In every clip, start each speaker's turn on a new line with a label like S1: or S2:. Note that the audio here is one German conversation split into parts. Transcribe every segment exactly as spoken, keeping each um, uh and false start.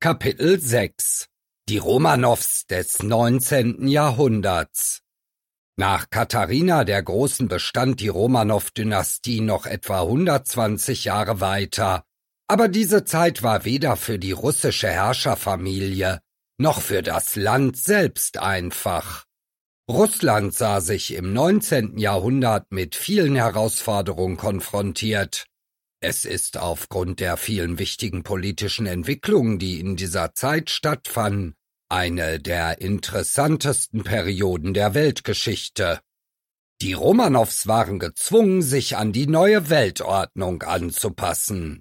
S1: Kapitel sechs Die Romanows des neunzehnten Jahrhunderts. Nach Katharina der Großen bestand die Romanow-Dynastie noch etwa hundertzwanzig Jahre weiter, aber diese Zeit war weder für die russische Herrscherfamilie noch für das Land selbst einfach. Russland sah sich im neunzehnten Jahrhundert mit vielen Herausforderungen konfrontiert. Es ist aufgrund der vielen wichtigen politischen Entwicklungen, die in dieser Zeit stattfanden, eine der interessantesten Perioden der Weltgeschichte. Die Romanows waren gezwungen, sich an die neue Weltordnung anzupassen.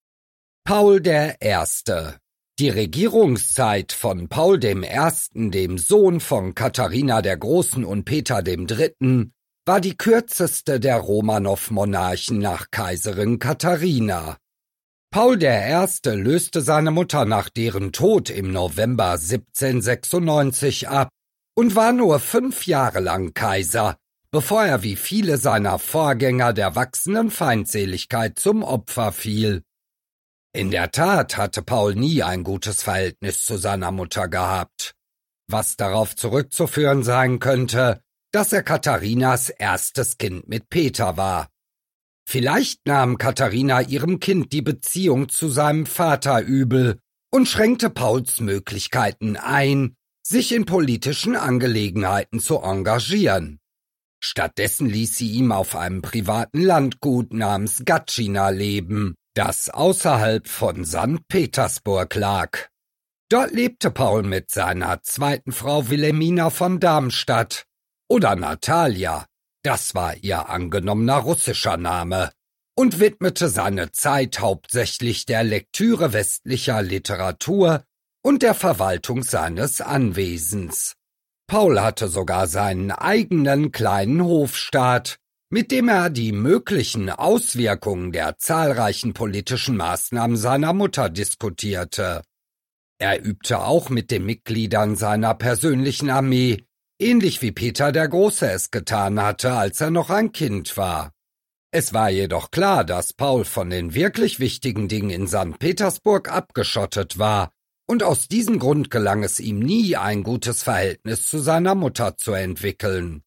S1: Paul der Erste. Die Regierungszeit von Paul dem Ersten, dem Sohn von Katharina der Großen und Peter dem Dritten, war die kürzeste der Romanow-Monarchen nach Kaiserin Katharina. Paul der Erste löste seine Mutter nach deren Tod im November siebzehnhundertsechsundneunzig ab und war nur fünf Jahre lang Kaiser, bevor er wie viele seiner Vorgänger der wachsenden Feindseligkeit zum Opfer fiel. In der Tat hatte Paul nie ein gutes Verhältnis zu seiner Mutter gehabt, was darauf zurückzuführen sein könnte, dass er Katharinas erstes Kind mit Peter war. Vielleicht nahm Katharina ihrem Kind die Beziehung zu seinem Vater übel und schränkte Pauls Möglichkeiten ein, sich in politischen Angelegenheiten zu engagieren. Stattdessen ließ sie ihm auf einem privaten Landgut namens Gatschina leben, das außerhalb von Sankt Petersburg lag. Dort lebte Paul mit seiner zweiten Frau Wilhelmina von Darmstadt, oder Natalia, das war ihr angenommener russischer Name, und widmete seine Zeit hauptsächlich der Lektüre westlicher Literatur und der Verwaltung seines Anwesens. Paul hatte sogar seinen eigenen kleinen Hofstaat, mit dem er die möglichen Auswirkungen der zahlreichen politischen Maßnahmen seiner Mutter diskutierte. Er übte auch mit den Mitgliedern seiner persönlichen Armee, ähnlich wie Peter der Große es getan hatte, als er noch ein Kind war. Es war jedoch klar, dass Paul von den wirklich wichtigen Dingen in Sankt Petersburg abgeschottet war, und aus diesem Grund gelang es ihm nie, ein gutes Verhältnis zu seiner Mutter zu entwickeln.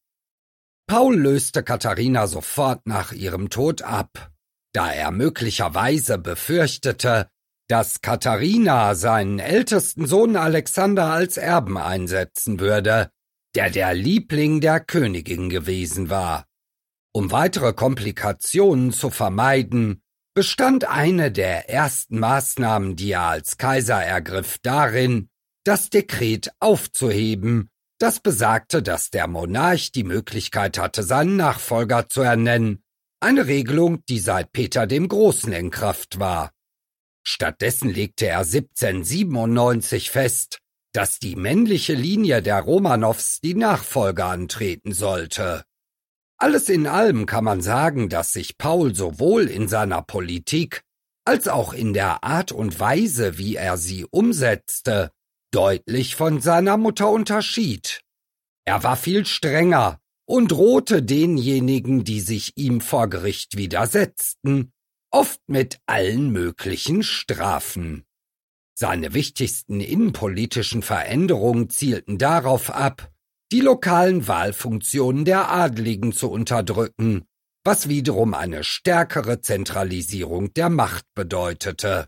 S1: Paul löste Katharina sofort nach ihrem Tod ab, da er möglicherweise befürchtete, dass Katharina seinen ältesten Sohn Alexander als Erben einsetzen würde, der der Liebling der Königin gewesen war. Um weitere Komplikationen zu vermeiden, bestand eine der ersten Maßnahmen, die er als Kaiser ergriff, darin, das Dekret aufzuheben, das besagte, dass der Monarch die Möglichkeit hatte, seinen Nachfolger zu ernennen, eine Regelung, die seit Peter dem Großen in Kraft war. Stattdessen legte er siebzehnhundertsiebenundneunzig fest, dass die männliche Linie der Romanows die Nachfolge antreten sollte. Alles in allem kann man sagen, dass sich Paul sowohl in seiner Politik als auch in der Art und Weise, wie er sie umsetzte, deutlich von seiner Mutter unterschied. Er war viel strenger und drohte denjenigen, die sich ihm vor Gericht widersetzten, oft mit allen möglichen Strafen. Seine wichtigsten innenpolitischen Veränderungen zielten darauf ab, die lokalen Wahlfunktionen der Adligen zu unterdrücken, was wiederum eine stärkere Zentralisierung der Macht bedeutete.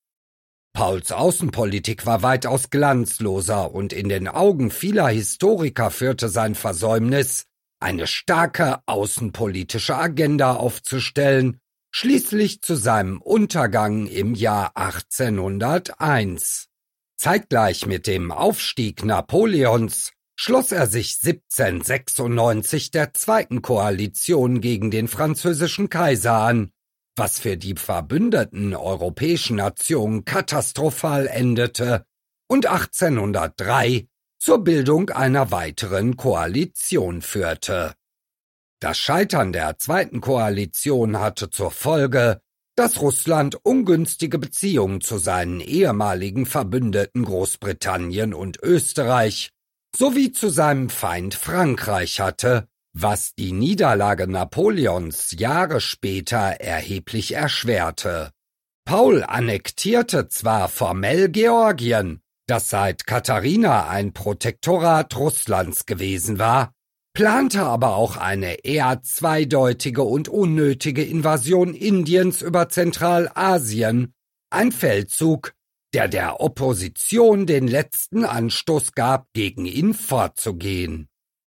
S1: Pauls Außenpolitik war weitaus glanzloser und in den Augen vieler Historiker führte sein Versäumnis, eine starke außenpolitische Agenda aufzustellen, schließlich zu seinem Untergang im Jahr achtzehnhunderteins. Zeitgleich mit dem Aufstieg Napoleons schloss er sich siebzehnhundertsechsundneunzig der zweiten Koalition gegen den französischen Kaiser an, was für die verbündeten europäischen Nationen katastrophal endete und achtzehnhundertdrei zur Bildung einer weiteren Koalition führte. Das Scheitern der zweiten Koalition hatte zur Folge, dass Russland ungünstige Beziehungen zu seinen ehemaligen Verbündeten Großbritannien und Österreich sowie zu seinem Feind Frankreich hatte, was die Niederlage Napoleons Jahre später erheblich erschwerte. Paul annektierte zwar formell Georgien, das seit Katharina ein Protektorat Russlands gewesen war, plante aber auch eine eher zweideutige und unnötige Invasion Indiens über Zentralasien, ein Feldzug, der der Opposition den letzten Anstoß gab, gegen ihn vorzugehen.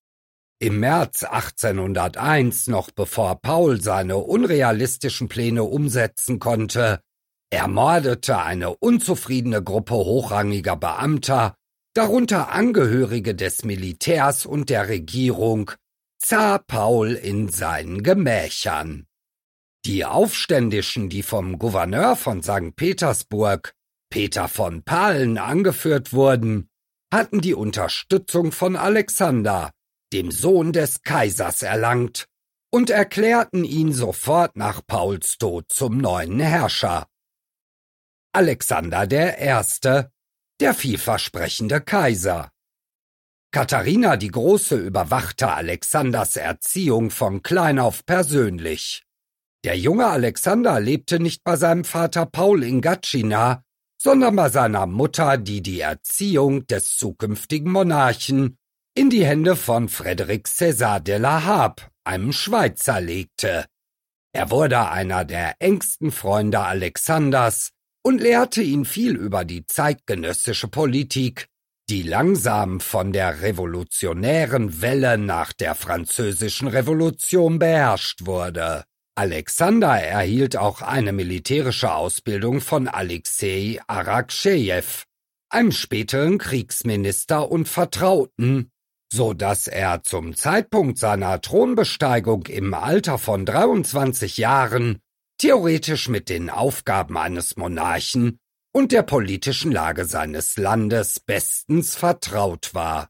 S1: Im März achtzehnhunderteins, noch bevor Paul seine unrealistischen Pläne umsetzen konnte, ermordete eine unzufriedene Gruppe hochrangiger Beamter, darunter Angehörige des Militärs und der Regierung, Zar Paul in seinen Gemächern. Die Aufständischen, die vom Gouverneur von Sankt Petersburg, Peter von Pahlen, angeführt wurden, hatten die Unterstützung von Alexander, dem Sohn des Kaisers, erlangt und erklärten ihn sofort nach Pauls Tod zum neuen Herrscher. Alexander der Erste, der vielversprechende Kaiser. Katharina die Große überwachte Alexanders Erziehung von klein auf persönlich. Der junge Alexander lebte nicht bei seinem Vater Paul in Gatschina, sondern bei seiner Mutter, die die Erziehung des zukünftigen Monarchen in die Hände von Frédéric César de la Harpe, einem Schweizer, legte. Er wurde einer der engsten Freunde Alexanders und lehrte ihn viel über die zeitgenössische Politik, die langsam von der revolutionären Welle nach der Französischen Revolution beherrscht wurde. Alexander erhielt auch eine militärische Ausbildung von Alexei Arakchejew, einem späteren Kriegsminister und Vertrauten, so dass er zum Zeitpunkt seiner Thronbesteigung im Alter von dreiundzwanzig Jahren theoretisch mit den Aufgaben eines Monarchen und der politischen Lage seines Landes bestens vertraut war.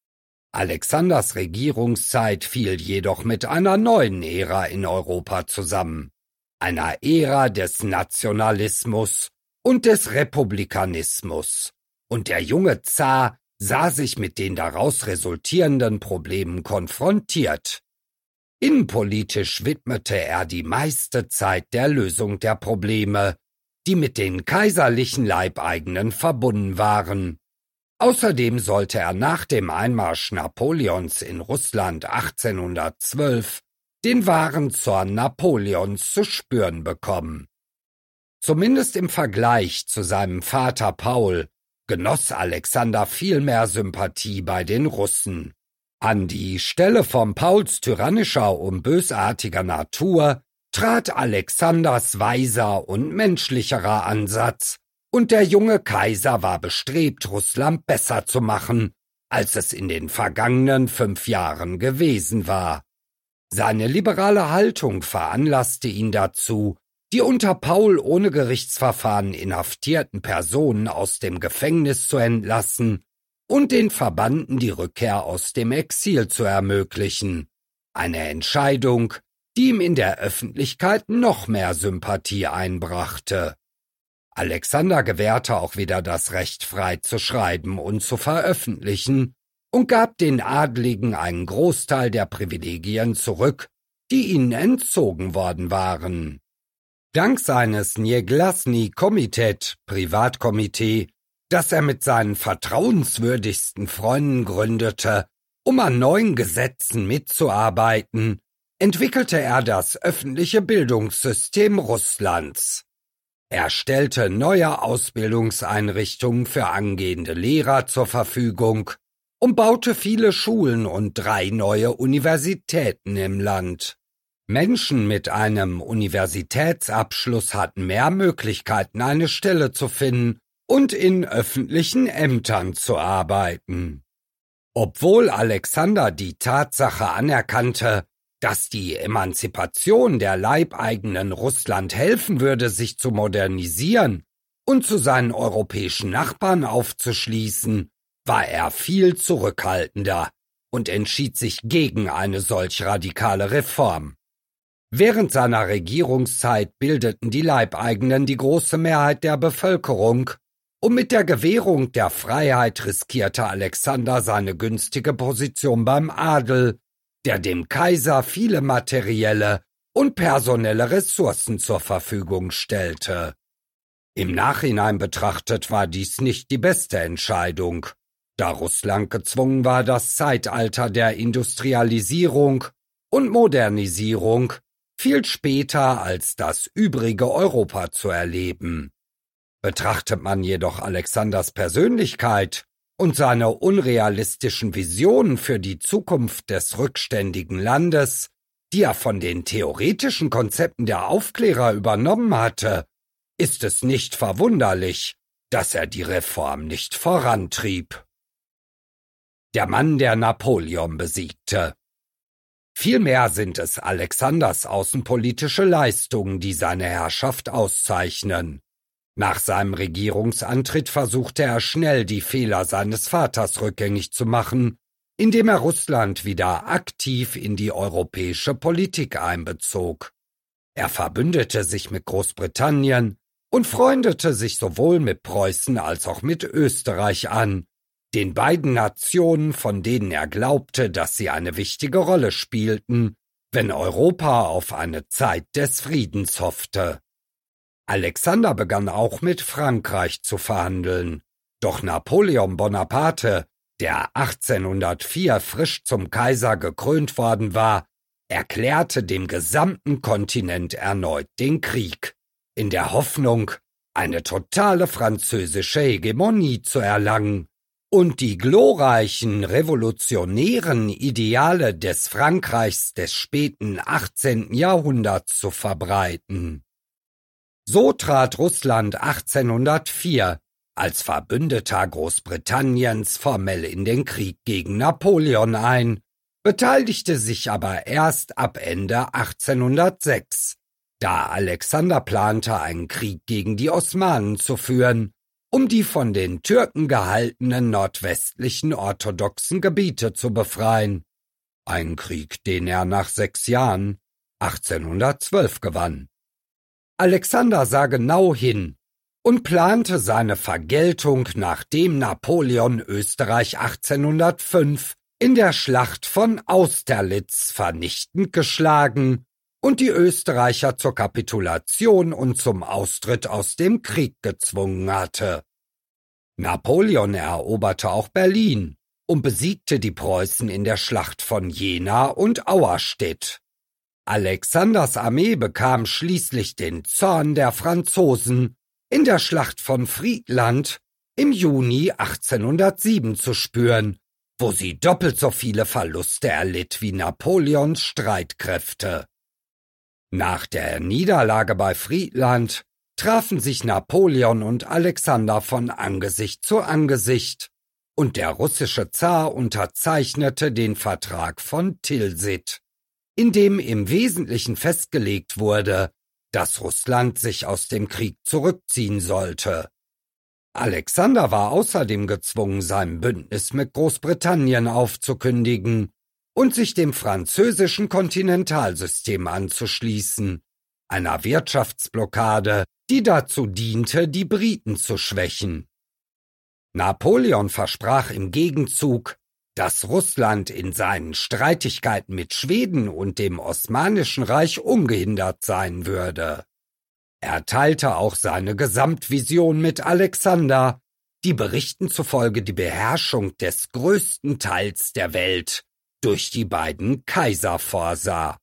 S1: Alexanders Regierungszeit fiel jedoch mit einer neuen Ära in Europa zusammen, einer Ära des Nationalismus und des Republikanismus, und der junge Zar sah sich mit den daraus resultierenden Problemen konfrontiert. Innenpolitisch widmete er die meiste Zeit der Lösung der Probleme, die mit den kaiserlichen Leibeigenen verbunden waren. Außerdem sollte er nach dem Einmarsch Napoleons in Russland achtzehnhundertzwölf den wahren Zorn Napoleons zu spüren bekommen. Zumindest im Vergleich zu seinem Vater Paul genoss Alexander viel mehr Sympathie bei den Russen. An die Stelle von Pauls tyrannischer und bösartiger Natur trat Alexanders weiser und menschlicherer Ansatz, und der junge Kaiser war bestrebt, Russland besser zu machen, als es in den vergangenen fünf Jahren gewesen war. Seine liberale Haltung veranlasste ihn dazu, die unter Paul ohne Gerichtsverfahren inhaftierten Personen aus dem Gefängnis zu entlassen und den Verbannten die Rückkehr aus dem Exil zu ermöglichen. Eine Entscheidung, die ihm in der Öffentlichkeit noch mehr Sympathie einbrachte. Alexander gewährte auch wieder das Recht, frei zu schreiben und zu veröffentlichen, und gab den Adligen einen Großteil der Privilegien zurück, die ihnen entzogen worden waren. Dank seines Nieglasny Komitet, Privatkomitee, das er mit seinen vertrauenswürdigsten Freunden gründete, um an neuen Gesetzen mitzuarbeiten, entwickelte er das öffentliche Bildungssystem Russlands. Er stellte neue Ausbildungseinrichtungen für angehende Lehrer zur Verfügung und baute viele Schulen und drei neue Universitäten im Land. Menschen mit einem Universitätsabschluss hatten mehr Möglichkeiten, eine Stelle zu finden und in öffentlichen Ämtern zu arbeiten. Obwohl Alexander die Tatsache anerkannte, dass die Emanzipation der Leibeigenen Russland helfen würde, sich zu modernisieren und zu seinen europäischen Nachbarn aufzuschließen, war er viel zurückhaltender und entschied sich gegen eine solch radikale Reform. Während seiner Regierungszeit bildeten die Leibeigenen die große Mehrheit der Bevölkerung, und mit der Gewährung der Freiheit riskierte Alexander seine günstige Position beim Adel, der dem Kaiser viele materielle und personelle Ressourcen zur Verfügung stellte. Im Nachhinein betrachtet war dies nicht die beste Entscheidung, da Russland gezwungen war, das Zeitalter der Industrialisierung und Modernisierung viel später als das übrige Europa zu erleben. Betrachtet man jedoch Alexanders Persönlichkeit und seine unrealistischen Visionen für die Zukunft des rückständigen Landes, die er von den theoretischen Konzepten der Aufklärer übernommen hatte, ist es nicht verwunderlich, dass er die Reform nicht vorantrieb. Der Mann, der Napoleon besiegte. Vielmehr sind es Alexanders außenpolitische Leistungen, die seine Herrschaft auszeichnen. Nach seinem Regierungsantritt versuchte er schnell, die Fehler seines Vaters rückgängig zu machen, indem er Russland wieder aktiv in die europäische Politik einbezog. Er verbündete sich mit Großbritannien und freundete sich sowohl mit Preußen als auch mit Österreich an, den beiden Nationen, von denen er glaubte, dass sie eine wichtige Rolle spielten, wenn Europa auf eine Zeit des Friedens hoffte. Alexander begann auch mit Frankreich zu verhandeln, doch Napoleon Bonaparte, der achtzehnhundertvier frisch zum Kaiser gekrönt worden war, erklärte dem gesamten Kontinent erneut den Krieg, in der Hoffnung, eine totale französische Hegemonie zu erlangen und die glorreichen revolutionären Ideale des Frankreichs des späten achtzehnten Jahrhunderts zu verbreiten. So trat Russland achtzehnhundertvier als Verbündeter Großbritanniens formell in den Krieg gegen Napoleon ein, beteiligte sich aber erst ab Ende achtzehnhundertsechs, da Alexander plante, einen Krieg gegen die Osmanen zu führen, um die von den Türken gehaltenen nordwestlichen orthodoxen Gebiete zu befreien. Ein Krieg, den er nach sechs Jahren, achtzehnhundertzwölf, gewann. Alexander sah genau hin und plante seine Vergeltung, nachdem Napoleon Österreich achtzehnhundertfünf in der Schlacht von Austerlitz vernichtend geschlagen und die Österreicher zur Kapitulation und zum Austritt aus dem Krieg gezwungen hatte. Napoleon eroberte auch Berlin und besiegte die Preußen in der Schlacht von Jena und Auerstedt. Alexanders Armee bekam schließlich den Zorn der Franzosen in der Schlacht von Friedland im Juni achtzehnhundertsieben zu spüren, wo sie doppelt so viele Verluste erlitt wie Napoleons Streitkräfte. Nach der Niederlage bei Friedland trafen sich Napoleon und Alexander von Angesicht zu Angesicht, und der russische Zar unterzeichnete den Vertrag von Tilsit, in dem im Wesentlichen festgelegt wurde, dass Russland sich aus dem Krieg zurückziehen sollte. Alexander war außerdem gezwungen, sein Bündnis mit Großbritannien aufzukündigen und sich dem französischen Kontinentalsystem anzuschließen, einer Wirtschaftsblockade, die dazu diente, die Briten zu schwächen. Napoleon versprach im Gegenzug, dass Russland in seinen Streitigkeiten mit Schweden und dem Osmanischen Reich ungehindert sein würde. Er teilte auch seine Gesamtvision mit Alexander, die Berichten zufolge die Beherrschung des größten Teils der Welt durch die beiden Kaiser vorsah.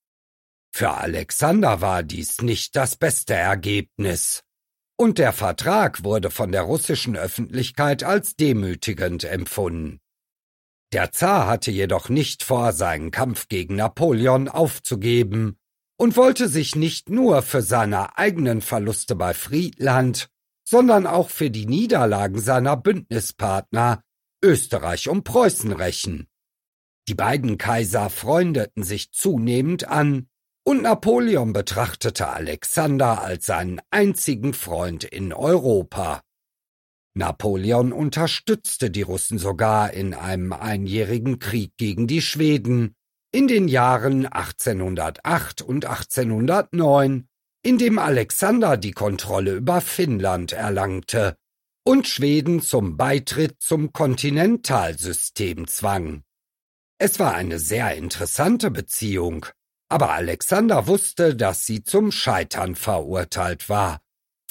S1: Für Alexander war dies nicht das beste Ergebnis, und der Vertrag wurde von der russischen Öffentlichkeit als demütigend empfunden. Der Zar hatte jedoch nicht vor, seinen Kampf gegen Napoleon aufzugeben und wollte sich nicht nur für seine eigenen Verluste bei Friedland, sondern auch für die Niederlagen seiner Bündnispartner Österreich und Preußen rächen. Die beiden Kaiser freundeten sich zunehmend an, und Napoleon betrachtete Alexander als seinen einzigen Freund in Europa. Napoleon unterstützte die Russen sogar in einem einjährigen Krieg gegen die Schweden in den Jahren achtzehnhundertacht und achtzehnhundertneun, in dem Alexander die Kontrolle über Finnland erlangte und Schweden zum Beitritt zum Kontinentalsystem zwang. Es war eine sehr interessante Beziehung, aber Alexander wusste, dass sie zum Scheitern verurteilt war,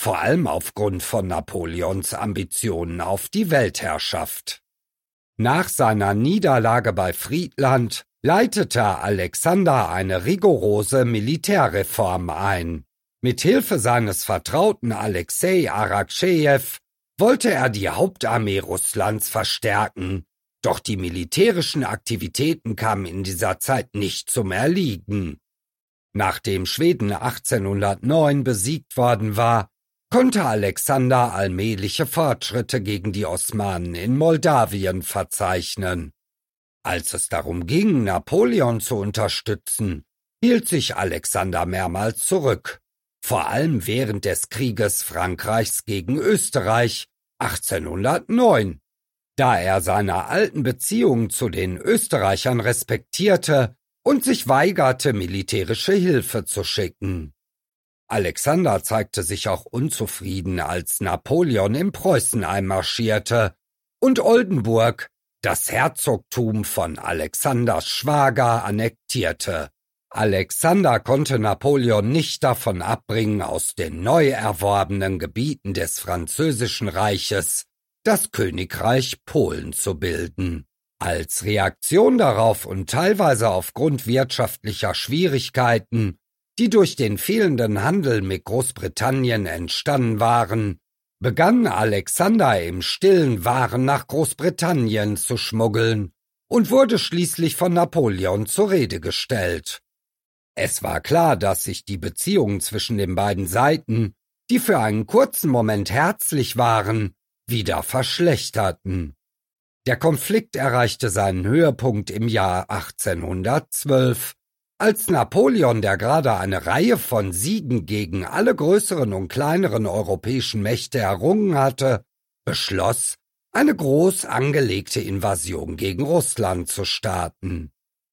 S1: vor allem aufgrund von Napoleons Ambitionen auf die Weltherrschaft. Nach seiner Niederlage bei Friedland leitete Alexander eine rigorose Militärreform ein. Mit Hilfe seines Vertrauten Alexei Arakchejew wollte er die Hauptarmee Russlands verstärken, doch die militärischen Aktivitäten kamen in dieser Zeit nicht zum Erliegen. Nachdem Schweden achtzehnhundertneun besiegt worden war, konnte Alexander allmähliche Fortschritte gegen die Osmanen in Moldawien verzeichnen. Als es darum ging, Napoleon zu unterstützen, hielt sich Alexander mehrmals zurück, vor allem während des Krieges Frankreichs gegen Österreich achtzehnhundertneun. Da er seine alten Beziehungen zu den Österreichern respektierte und sich weigerte, militärische Hilfe zu schicken. Alexander zeigte sich auch unzufrieden, als Napoleon in Preußen einmarschierte und Oldenburg, das Herzogtum von Alexanders Schwager, annektierte. Alexander konnte Napoleon nicht davon abbringen, aus den neu erworbenen Gebieten des Französischen Reiches das Königreich Polen zu bilden. Als Reaktion darauf und teilweise aufgrund wirtschaftlicher Schwierigkeiten, die durch den fehlenden Handel mit Großbritannien entstanden waren, begann Alexander im Stillen Waren nach Großbritannien zu schmuggeln und wurde schließlich von Napoleon zur Rede gestellt. Es war klar, dass sich die Beziehungen zwischen den beiden Seiten, die für einen kurzen Moment herzlich waren, wieder verschlechterten. Der Konflikt erreichte seinen Höhepunkt im Jahr achtzehnhundertzwölf, als Napoleon, der gerade eine Reihe von Siegen gegen alle größeren und kleineren europäischen Mächte errungen hatte, beschloss, eine groß angelegte Invasion gegen Russland zu starten.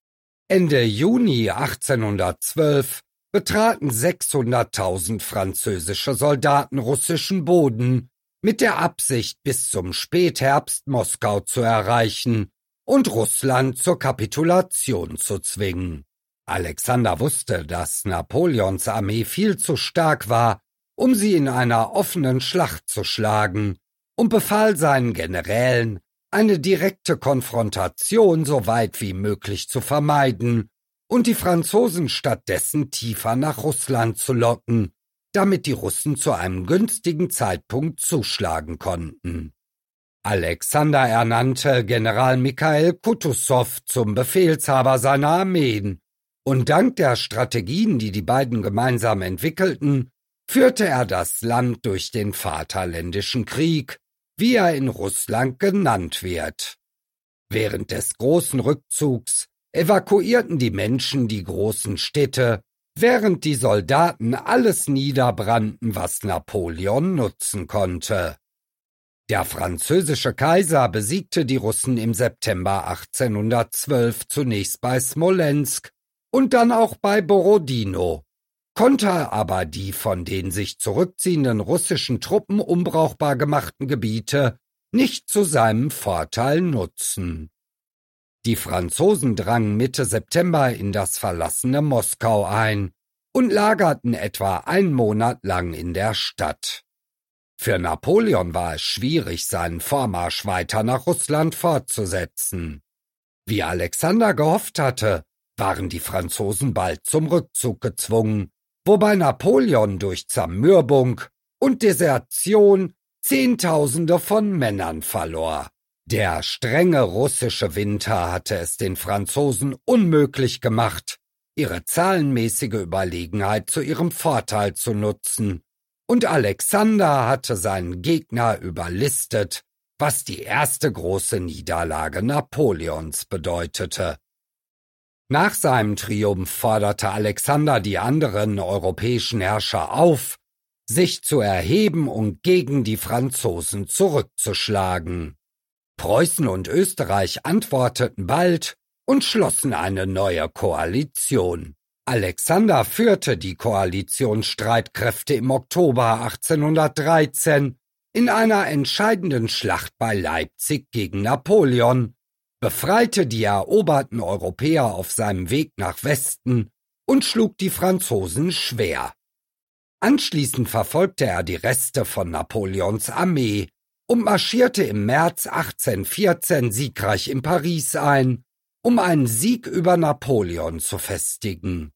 S1: Ende Juni achtzehnhundertzwölf betraten sechshunderttausend französische Soldaten russischen Boden, mit der Absicht, bis zum Spätherbst Moskau zu erreichen und Russland zur Kapitulation zu zwingen. Alexander wusste, dass Napoleons Armee viel zu stark war, um sie in einer offenen Schlacht zu schlagen, und befahl seinen Generälen, eine direkte Konfrontation so weit wie möglich zu vermeiden und die Franzosen stattdessen tiefer nach Russland zu locken, damit die Russen zu einem günstigen Zeitpunkt zuschlagen konnten. Alexander ernannte General Michail Kutusow zum Befehlshaber seiner Armeen, und dank der Strategien, die die beiden gemeinsam entwickelten, führte er das Land durch den Vaterländischen Krieg, wie er in Russland genannt wird. Während des großen Rückzugs evakuierten die Menschen die großen Städte, während die Soldaten alles niederbrannten, was Napoleon nutzen konnte. Der französische Kaiser besiegte die Russen im September achtzehnhundertzwölf zunächst bei Smolensk und dann auch bei Borodino, konnte aber die von den sich zurückziehenden russischen Truppen unbrauchbar gemachten Gebiete nicht zu seinem Vorteil nutzen. Die Franzosen drangen Mitte September in das verlassene Moskau ein und lagerten etwa einen Monat lang in der Stadt. Für Napoleon war es schwierig, seinen Vormarsch weiter nach Russland fortzusetzen. Wie Alexander gehofft hatte, waren die Franzosen bald zum Rückzug gezwungen, wobei Napoleon durch Zermürbung und Desertion Zehntausende von Männern verlor. Der strenge russische Winter hatte es den Franzosen unmöglich gemacht, ihre zahlenmäßige Überlegenheit zu ihrem Vorteil zu nutzen, und Alexander hatte seinen Gegner überlistet, was die erste große Niederlage Napoleons bedeutete. Nach seinem Triumph forderte Alexander die anderen europäischen Herrscher auf, sich zu erheben und gegen die Franzosen zurückzuschlagen. Preußen und Österreich antworteten bald und schlossen eine neue Koalition. Alexander führte die Koalitionsstreitkräfte im Oktober achtzehnhundertdreizehn in einer entscheidenden Schlacht bei Leipzig gegen Napoleon, befreite die eroberten Europäer auf seinem Weg nach Westen und schlug die Franzosen schwer. Anschließend verfolgte er die Reste von Napoleons Armee und marschierte im März achtzehnhundertvierzehn siegreich in Paris ein, um einen Sieg über Napoleon zu festigen.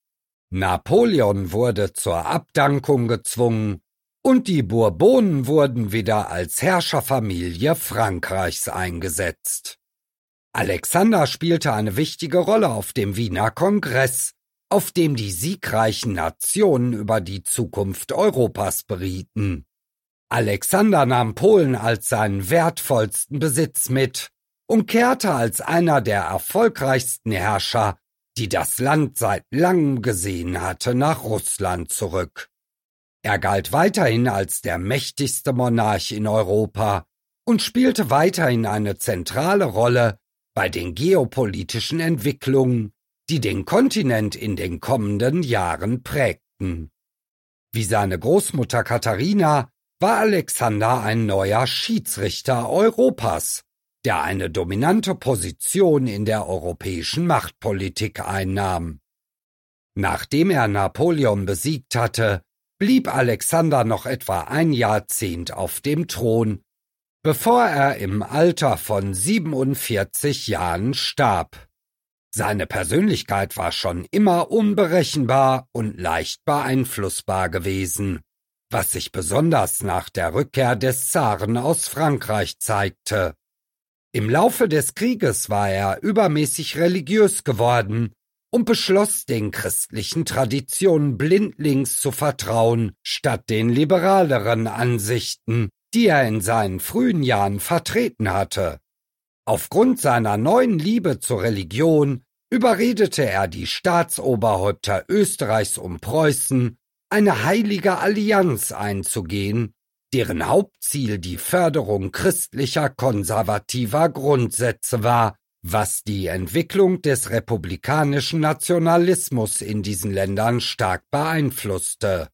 S1: Napoleon wurde zur Abdankung gezwungen und die Bourbonen wurden wieder als Herrscherfamilie Frankreichs eingesetzt. Alexander spielte eine wichtige Rolle auf dem Wiener Kongress, auf dem die siegreichen Nationen über die Zukunft Europas berieten. Alexander nahm Polen als seinen wertvollsten Besitz mit und kehrte als einer der erfolgreichsten Herrscher, die das Land seit langem gesehen hatte, nach Russland zurück. Er galt weiterhin als der mächtigste Monarch in Europa und spielte weiterhin eine zentrale Rolle bei den geopolitischen Entwicklungen, die den Kontinent in den kommenden Jahren prägten. Wie seine Großmutter Katharina war Alexander ein neuer Schiedsrichter Europas, der eine dominante Position in der europäischen Machtpolitik einnahm. Nachdem er Napoleon besiegt hatte, blieb Alexander noch etwa ein Jahrzehnt auf dem Thron, bevor er im Alter von siebenundvierzig Jahren starb. Seine Persönlichkeit war schon immer unberechenbar und leicht beeinflussbar gewesen, was sich besonders nach der Rückkehr des Zaren aus Frankreich zeigte. Im Laufe des Krieges war er übermäßig religiös geworden und beschloss, den christlichen Traditionen blindlings zu vertrauen, statt den liberaleren Ansichten, die er in seinen frühen Jahren vertreten hatte. Aufgrund seiner neuen Liebe zur Religion überredete er die Staatsoberhäupter Österreichs und Preußen, eine heilige Allianz einzugehen, deren Hauptziel die Förderung christlicher konservativer Grundsätze war, was die Entwicklung des republikanischen Nationalismus in diesen Ländern stark beeinflusste.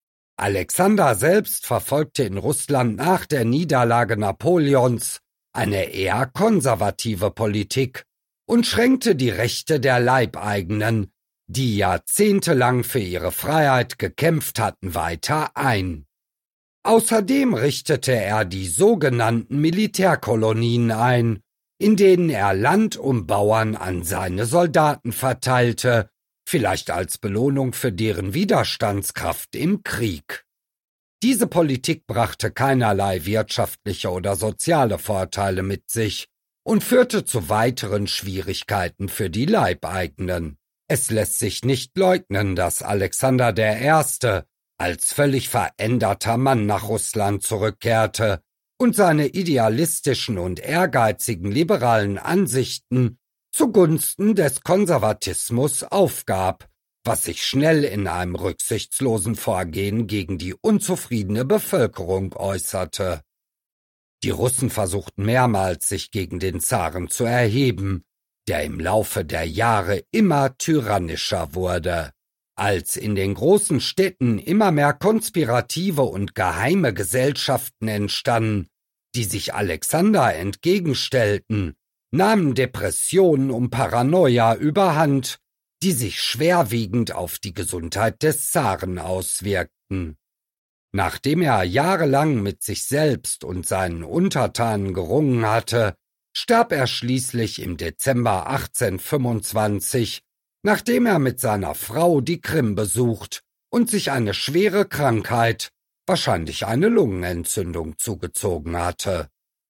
S1: Alexander selbst verfolgte in Russland nach der Niederlage Napoleons eine eher konservative Politik und schränkte die Rechte der Leibeigenen, die jahrzehntelang für ihre Freiheit gekämpft hatten, weiter ein. Außerdem richtete er die sogenannten Militärkolonien ein, in denen er Land und Bauern an seine Soldaten verteilte, vielleicht als Belohnung für deren Widerstandskraft im Krieg. Diese Politik brachte keinerlei wirtschaftliche oder soziale Vorteile mit sich und führte zu weiteren Schwierigkeiten für die Leibeigenen. Es lässt sich nicht leugnen, dass Alexander der Erste als völlig veränderter Mann nach Russland zurückkehrte und seine idealistischen und ehrgeizigen liberalen Ansichten zugunsten des Konservatismus aufgab, was sich schnell in einem rücksichtslosen Vorgehen gegen die unzufriedene Bevölkerung äußerte. Die Russen versuchten mehrmals, sich gegen den Zaren zu erheben, der im Laufe der Jahre immer tyrannischer wurde. Als in den großen Städten immer mehr konspirative und geheime Gesellschaften entstanden, die sich Alexander entgegenstellten, nahmen Depressionen und Paranoia überhand, die sich schwerwiegend auf die Gesundheit des Zaren auswirkten. Nachdem er jahrelang mit sich selbst und seinen Untertanen gerungen hatte, starb er schließlich im Dezember achtzehnhundertfünfundzwanzig, nachdem er mit seiner Frau die Krim besucht und sich eine schwere Krankheit, wahrscheinlich eine Lungenentzündung, zugezogen hatte.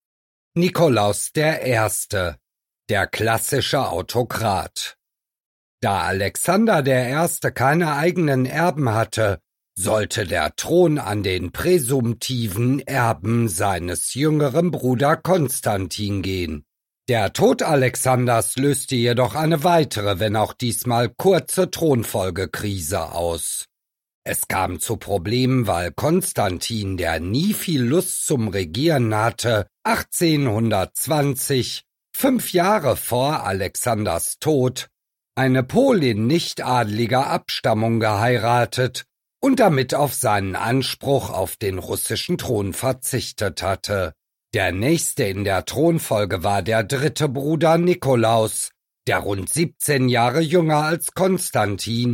S1: Nikolaus der Erste, der klassische Autokrat. Da Alexander der Erste keine eigenen Erben hatte, sollte der Thron an den präsumptiven Erben seines jüngeren Bruder Konstantin gehen. Der Tod Alexanders löste jedoch eine weitere, wenn auch diesmal kurze Thronfolgekrise aus. Es kam zu Problemen, weil Konstantin, der nie viel Lust zum Regieren hatte, achtzehnhundertzwanzig, fünf Jahre vor Alexanders Tod, eine Polin nicht-adliger Abstammung geheiratet und damit auf seinen Anspruch auf den russischen Thron verzichtet hatte. Der nächste in der Thronfolge war der dritte Bruder Nikolaus, der rund siebzehn Jahre jünger als Konstantin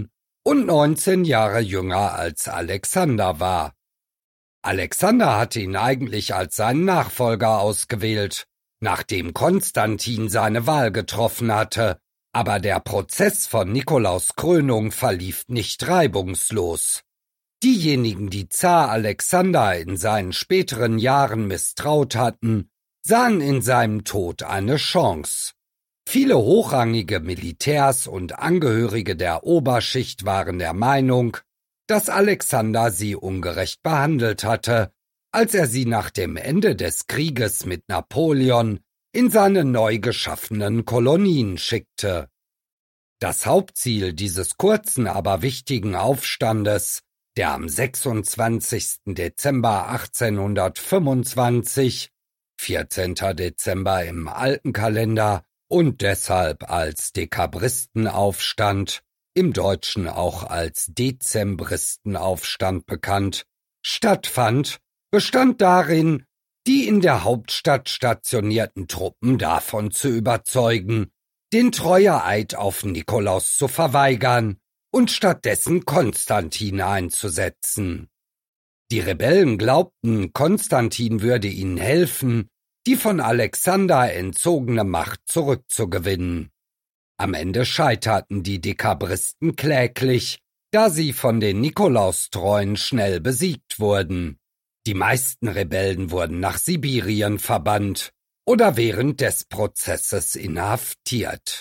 S1: und neunzehn Jahre jünger als Alexander war. Alexander hatte ihn eigentlich als seinen Nachfolger ausgewählt, nachdem Konstantin seine Wahl getroffen hatte, aber der Prozess von Nikolaus' Krönung verlief nicht reibungslos. Diejenigen, die Zar Alexander in seinen späteren Jahren misstraut hatten, sahen in seinem Tod eine Chance. Viele hochrangige Militärs und Angehörige der Oberschicht waren der Meinung, dass Alexander sie ungerecht behandelt hatte, als er sie nach dem Ende des Krieges mit Napoleon in seine neu geschaffenen Kolonien schickte. Das Hauptziel dieses kurzen, aber wichtigen Aufstandes, der am sechsundzwanzigsten Dezember achtzehnhundertfünfundzwanzig, vierzehnten Dezember im alten Kalender und deshalb als Dekabristenaufstand, im Deutschen auch als Dezembristenaufstand bekannt, stattfand, bestand darin, die in der Hauptstadt stationierten Truppen davon zu überzeugen, den Treueeid auf Nikolaus zu verweigern und stattdessen Konstantin einzusetzen. Die Rebellen glaubten, Konstantin würde ihnen helfen, die von Alexander entzogene Macht zurückzugewinnen. Am Ende scheiterten die Dekabristen kläglich, da sie von den Nikolaustreuen schnell besiegt wurden. Die meisten Rebellen wurden nach Sibirien verbannt oder während des Prozesses inhaftiert.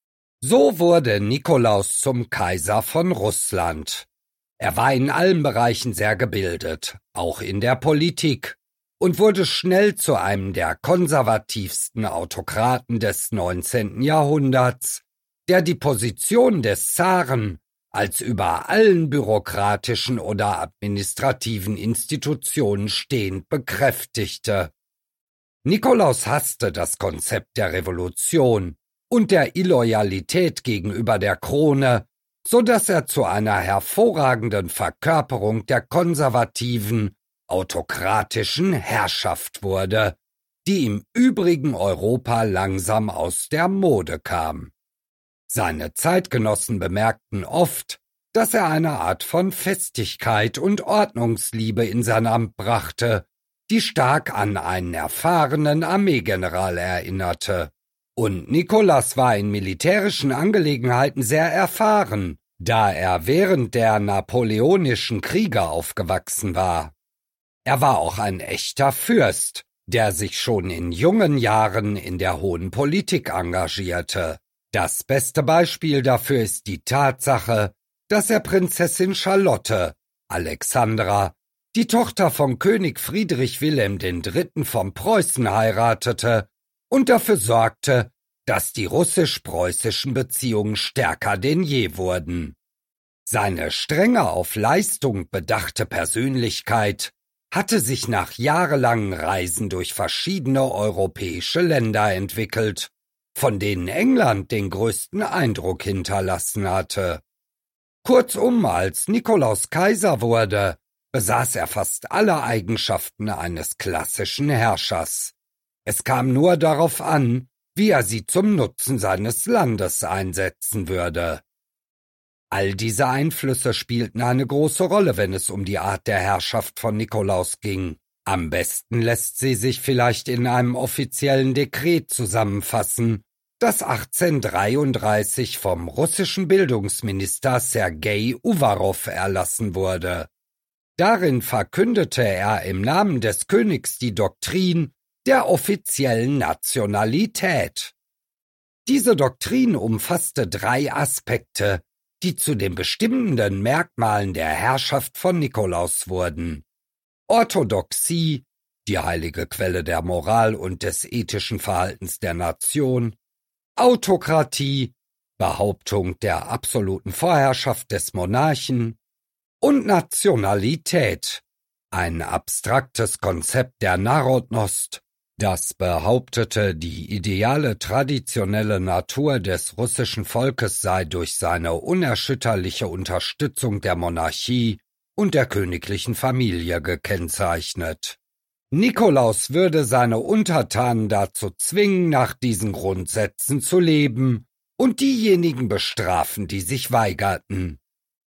S1: So wurde Nikolaus zum Kaiser von Russland. Er war in allen Bereichen sehr gebildet, auch in der Politik, und wurde schnell zu einem der konservativsten Autokraten des neunzehnten Jahrhunderts, der die Position des Zaren als über allen bürokratischen oder administrativen Institutionen stehend bekräftigte. Nikolaus hasste das Konzept der Revolution und der Illoyalität gegenüber der Krone, so dass er zu einer hervorragenden Verkörperung der konservativen, autokratischen Herrschaft wurde, die im übrigen Europa langsam aus der Mode kam. Seine Zeitgenossen bemerkten oft, dass er eine Art von Festigkeit und Ordnungsliebe in sein Amt brachte, die stark an einen erfahrenen Armeegeneral erinnerte. Und Nikolaus war in militärischen Angelegenheiten sehr erfahren, da er während der napoleonischen Kriege aufgewachsen war. Er war auch ein echter Fürst, der sich schon in jungen Jahren in der hohen Politik engagierte. Das beste Beispiel dafür ist die Tatsache, dass er Prinzessin Charlotte, Alexandra, die Tochter von König Friedrich Wilhelm der Dritte von Preußen heiratete und dafür sorgte, dass die russisch-preußischen Beziehungen stärker denn je wurden. Seine strenge auf Leistung bedachte Persönlichkeit hatte sich nach jahrelangen Reisen durch verschiedene europäische Länder entwickelt, von denen England den größten Eindruck hinterlassen hatte. Kurzum, als Nikolaus Kaiser wurde, besaß er fast alle Eigenschaften eines klassischen Herrschers. Es kam nur darauf an, wie er sie zum Nutzen seines Landes einsetzen würde. All diese Einflüsse spielten eine große Rolle, wenn es um die Art der Herrschaft von Nikolaus ging. Am besten lässt sie sich vielleicht in einem offiziellen Dekret zusammenfassen, das achtzehnhundertdreiunddreißig vom russischen Bildungsminister Sergei Uwarow erlassen wurde. Darin verkündete er im Namen des Königs die Doktrin der offiziellen Nationalität. Diese Doktrin umfasste drei Aspekte, die zu den bestimmenden Merkmalen der Herrschaft von Nikolaus wurden: Orthodoxie, die heilige Quelle der Moral und des ethischen Verhaltens der Nation; Autokratie, Behauptung der absoluten Vorherrschaft des Monarchen; und Nationalität, ein abstraktes Konzept der Narodnost, das behauptete, die ideale traditionelle Natur des russischen Volkes sei durch seine unerschütterliche Unterstützung der Monarchie und der königlichen Familie gekennzeichnet. Nikolaus würde seine Untertanen dazu zwingen, nach diesen Grundsätzen zu leben und diejenigen bestrafen, die sich weigerten.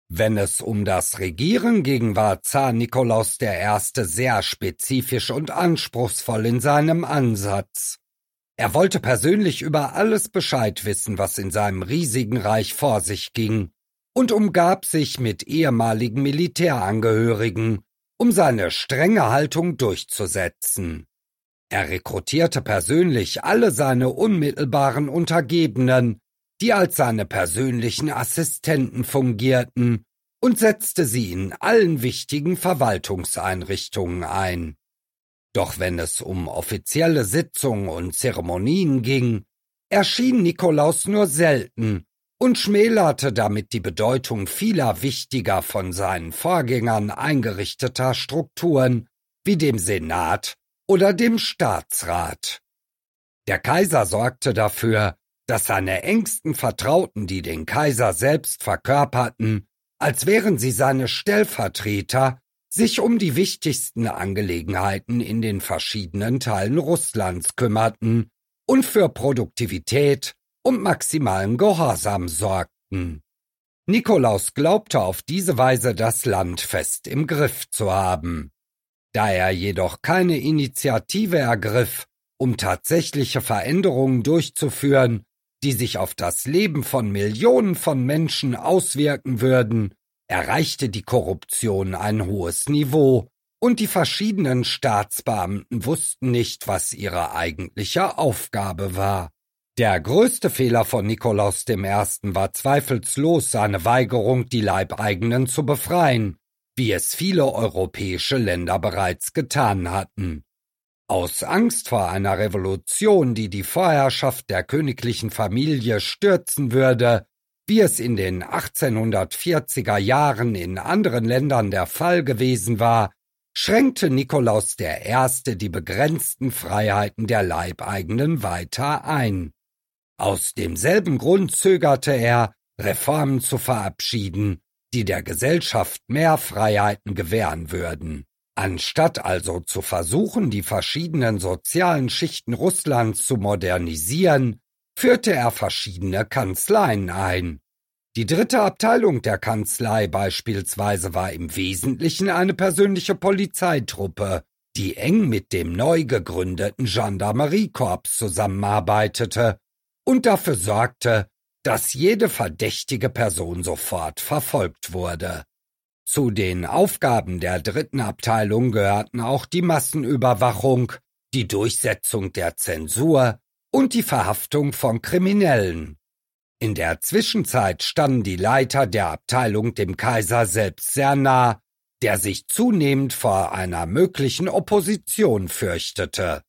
S1: Wenn es um das Regieren ging, war Zar Nikolaus der Erste sehr spezifisch und anspruchsvoll in seinem Ansatz. Er wollte persönlich über alles Bescheid wissen, was in seinem riesigen Reich vor sich ging, und umgab sich mit ehemaligen Militärangehörigen, um seine strenge Haltung durchzusetzen. Er rekrutierte persönlich alle seine unmittelbaren Untergebenen, die als seine persönlichen Assistenten fungierten, und setzte sie in allen wichtigen Verwaltungseinrichtungen ein. Doch wenn es um offizielle Sitzungen und Zeremonien ging, erschien Nikolaus nur selten und schmälerte damit die Bedeutung vieler wichtiger von seinen Vorgängern eingerichteter Strukturen, wie dem Senat oder dem Staatsrat. Der Kaiser sorgte dafür, dass seine engsten Vertrauten, die den Kaiser selbst verkörperten, als wären sie seine Stellvertreter, sich um die wichtigsten Angelegenheiten in den verschiedenen Teilen Russlands kümmerten und für Produktivität und maximalen Gehorsam sorgten. Nikolaus glaubte auf diese Weise das Land fest im Griff zu haben. Da er jedoch keine Initiative ergriff, um tatsächliche Veränderungen durchzuführen, die sich auf das Leben von Millionen von Menschen auswirken würden, erreichte die Korruption ein hohes Niveau, und die verschiedenen Staatsbeamten wussten nicht, was ihre eigentliche Aufgabe war. Der größte Fehler von Nikolaus dem Ersten war zweifellos seine Weigerung, die Leibeigenen zu befreien, wie es viele europäische Länder bereits getan hatten. Aus Angst vor einer Revolution, die die Vorherrschaft der königlichen Familie stürzen würde, wie es in den achtzehnhundertvierziger Jahren in anderen Ländern der Fall gewesen war, schränkte Nikolaus der Erste die begrenzten Freiheiten der Leibeigenen weiter ein. Aus demselben Grund zögerte er, Reformen zu verabschieden, die der Gesellschaft mehr Freiheiten gewähren würden. Anstatt also zu versuchen, die verschiedenen sozialen Schichten Russlands zu modernisieren, führte er verschiedene Kanzleien ein. Die dritte Abteilung der Kanzlei beispielsweise war im Wesentlichen eine persönliche Polizeitruppe, die eng mit dem neu gegründeten Gendarmeriekorps zusammenarbeitete und dafür sorgte, dass jede verdächtige Person sofort verfolgt wurde. Zu den Aufgaben der dritten Abteilung gehörten auch die Massenüberwachung, die Durchsetzung der Zensur und die Verhaftung von Kriminellen. In der Zwischenzeit standen die Leiter der Abteilung dem Kaiser selbst sehr nah, der sich zunehmend vor einer möglichen Opposition fürchtete.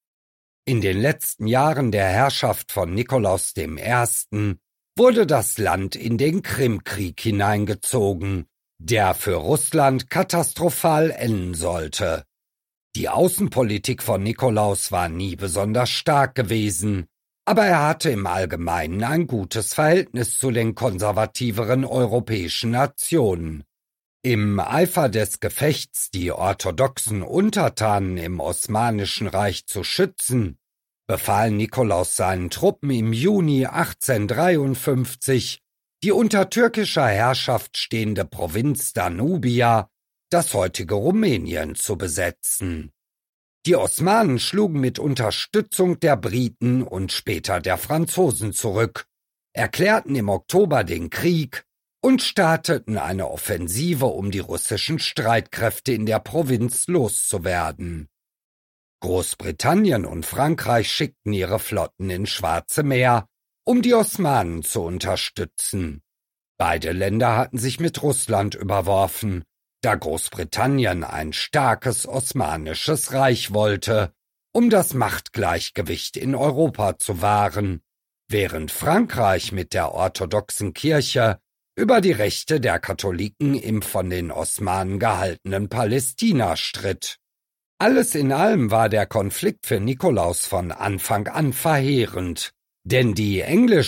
S1: In den letzten Jahren der Herrschaft von Nikolaus dem Ersten wurde das Land in den Krimkrieg hineingezogen, der für Russland katastrophal enden sollte. Die Außenpolitik von Nikolaus war nie besonders stark gewesen, aber er hatte im Allgemeinen ein gutes Verhältnis zu den konservativeren europäischen Nationen. Im Eifer des Gefechts, die orthodoxen Untertanen im Osmanischen Reich zu schützen, befahl Nikolaus seinen Truppen im Juni achtzehnhundertdreiundfünfzig, die unter türkischer Herrschaft stehende Provinz Danubia, das heutige Rumänien, zu besetzen. Die Osmanen schlugen mit Unterstützung der Briten und später der Franzosen zurück, erklärten im Oktober den Krieg und starteten eine Offensive, um die russischen Streitkräfte in der Provinz loszuwerden. Großbritannien und Frankreich schickten ihre Flotten ins Schwarze Meer, um die Osmanen zu unterstützen. Beide Länder hatten sich mit Russland überworfen, da Großbritannien ein starkes osmanisches Reich wollte, um das Machtgleichgewicht in Europa zu wahren, während Frankreich mit der orthodoxen Kirche über die Rechte der Katholiken im von den Osmanen gehaltenen Palästina stritt. Alles in allem war der Konflikt für Nikolaus von Anfang an verheerend, denn die